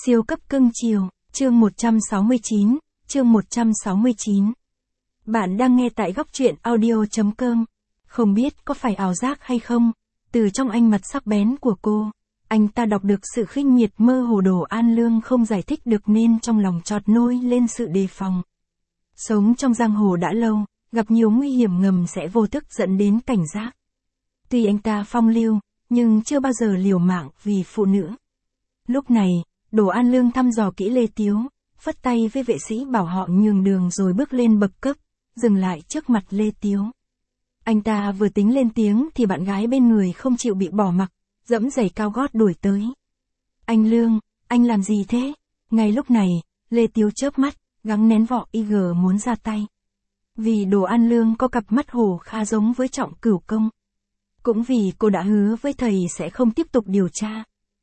Siêu cấp cưng chiều, chương 169, chương 169. Bạn đang nghe tại góc truyện audio.com. Không biết có phải ảo giác hay không, từ trong ánh mặt sắc bén của cô, anh ta đọc được sự khinh miệt mơ hồ Đồ An Lương không giải thích được nên trong lòng chợt nổi lên sự đề phòng. Sống trong giang hồ đã lâu, gặp nhiều nguy hiểm ngầm sẽ vô thức dẫn đến cảnh giác. Tuy anh ta phong lưu, nhưng chưa bao giờ liều mạng vì phụ nữ. Lúc này, Đồ An Lương thăm dò kỹ Lê Tiếu, phất tay với vệ sĩ bảo họ nhường đường rồi bước lên bậc cấp, dừng lại trước mặt Lê Tiếu. Anh ta vừa tính lên tiếng thì bạn gái bên người không chịu bị bỏ mặc, dẫm giày cao gót đuổi tới. Anh Lương, anh làm gì thế? Ngay lúc này, Lê Tiếu chớp mắt, gắng nén vọ IG muốn ra tay. Vì Đồ An Lương có cặp mắt hổ khá giống với Trọng Cửu Công. Cũng vì cô đã hứa với thầy sẽ không tiếp tục điều tra.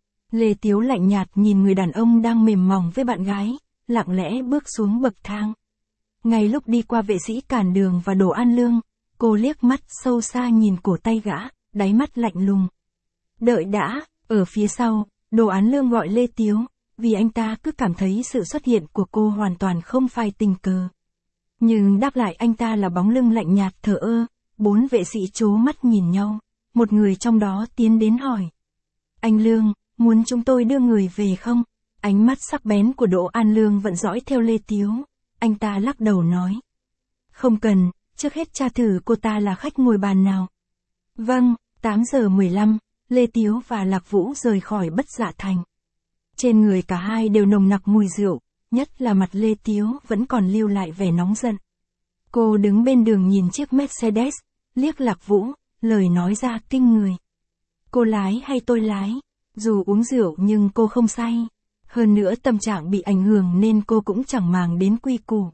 Lê Tiếu lạnh nhạt nhìn người đàn ông đang mềm mỏng với bạn gái, lặng lẽ bước xuống bậc thang. Ngay lúc đi qua vệ sĩ cản đường và Đồ An Lương, cô liếc mắt sâu xa nhìn cổ tay gã, đáy mắt lạnh lùng. Đợi đã, ở phía sau, Đồ An Lương gọi Lê Tiếu, vì anh ta cứ cảm thấy sự xuất hiện của cô hoàn toàn không phải tình cờ. Nhưng đáp lại anh ta là bóng lưng lạnh nhạt thờ ơ, bốn vệ sĩ trố mắt nhìn nhau, một người trong đó tiến đến hỏi. Anh Lương, muốn chúng tôi đưa người về không? Ánh mắt sắc bén của Đỗ An Lương vẫn dõi theo Lê Tiếu. Anh ta lắc đầu nói. Không cần, trước hết tra thử cô ta là khách ngồi bàn nào. Vâng, 8 giờ 15, Lê Tiếu và Lạc Vũ rời khỏi Bất Dạ Thành. Trên người cả hai đều nồng nặc mùi rượu, nhất là mặt Lê Tiếu vẫn còn lưu lại vẻ nóng giận. Cô đứng bên đường nhìn chiếc Mercedes, liếc Lạc Vũ, lời nói ra kinh người. Cô lái hay tôi lái? Dù uống rượu nhưng cô không say. Hơn nữa tâm trạng bị ảnh hưởng nên cô cũng chẳng màng đến quy củ.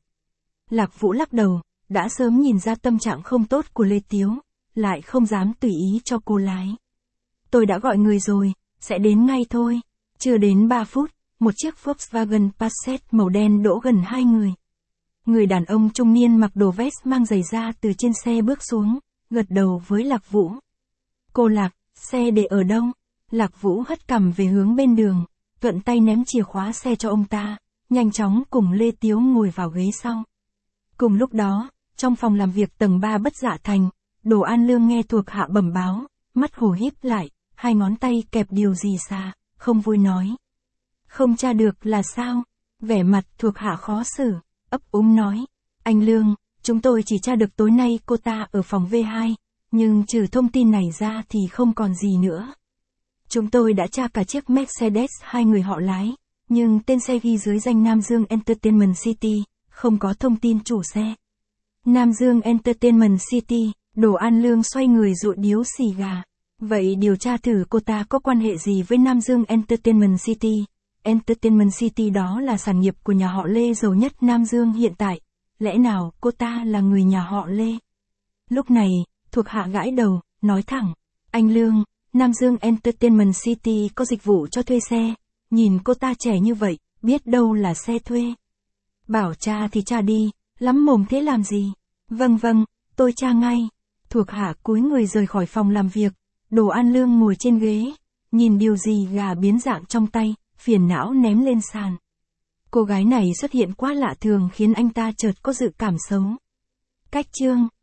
Lạc Vũ lắc đầu, đã sớm nhìn ra tâm trạng không tốt của Lê Tiếu, lại không dám tùy ý cho cô lái. Tôi đã gọi người rồi, sẽ đến ngay thôi. Chưa đến 3 phút, một chiếc Volkswagen Passat màu đen đỗ gần hai người. Người đàn ông trung niên mặc đồ vest mang giày da từ trên xe bước xuống, gật đầu với Lạc Vũ. Cô Lạc, xe để ở đâu? Lạc Vũ hất cằm về hướng bên đường, thuận tay ném chìa khóa xe cho ông ta, nhanh chóng cùng Lê Tiếu ngồi vào ghế sau. Cùng lúc đó, trong phòng làm việc tầng 3 Bất Dạ Thành, Đồ An Lương nghe thuộc hạ bẩm báo, mắt hổ híp lại, hai ngón tay kẹp điều gì xa, không vui nói. Không tra được là sao? Vẻ mặt thuộc hạ khó xử, ấp úng nói. Anh Lương, chúng tôi chỉ tra được tối nay cô ta ở phòng V2, nhưng trừ thông tin này ra thì không còn gì nữa. Chúng tôi đã tra cả chiếc Mercedes hai người họ lái, nhưng tên xe ghi dưới danh Nam Dương Entertainment City, không có thông tin chủ xe. Nam Dương Entertainment City, Đồ An Lương xoay người dụi điếu xì gà. Vậy điều tra thử cô ta có quan hệ gì với Nam Dương Entertainment City? Entertainment City đó là sản nghiệp của nhà họ Lê giàu nhất Nam Dương hiện tại. Lẽ nào cô ta là người nhà họ Lê? Lúc này, thuộc hạ gãi đầu, nói thẳng. Anh Lương, Nam Dương Entertainment City có dịch vụ cho thuê xe. Nhìn cô ta trẻ như vậy, biết đâu là xe thuê. Bảo tra thì tra đi, lắm mồm thế làm gì? Vâng, tôi tra ngay. Thuộc hạ cúi người rời khỏi phòng làm việc. Đồ An Lương ngồi trên ghế, nhìn điều gì gà biến dạng trong tay, phiền não ném lên sàn. Cô gái này xuất hiện quá lạ thường khiến anh ta chợt có dự cảm xấu. Cách chương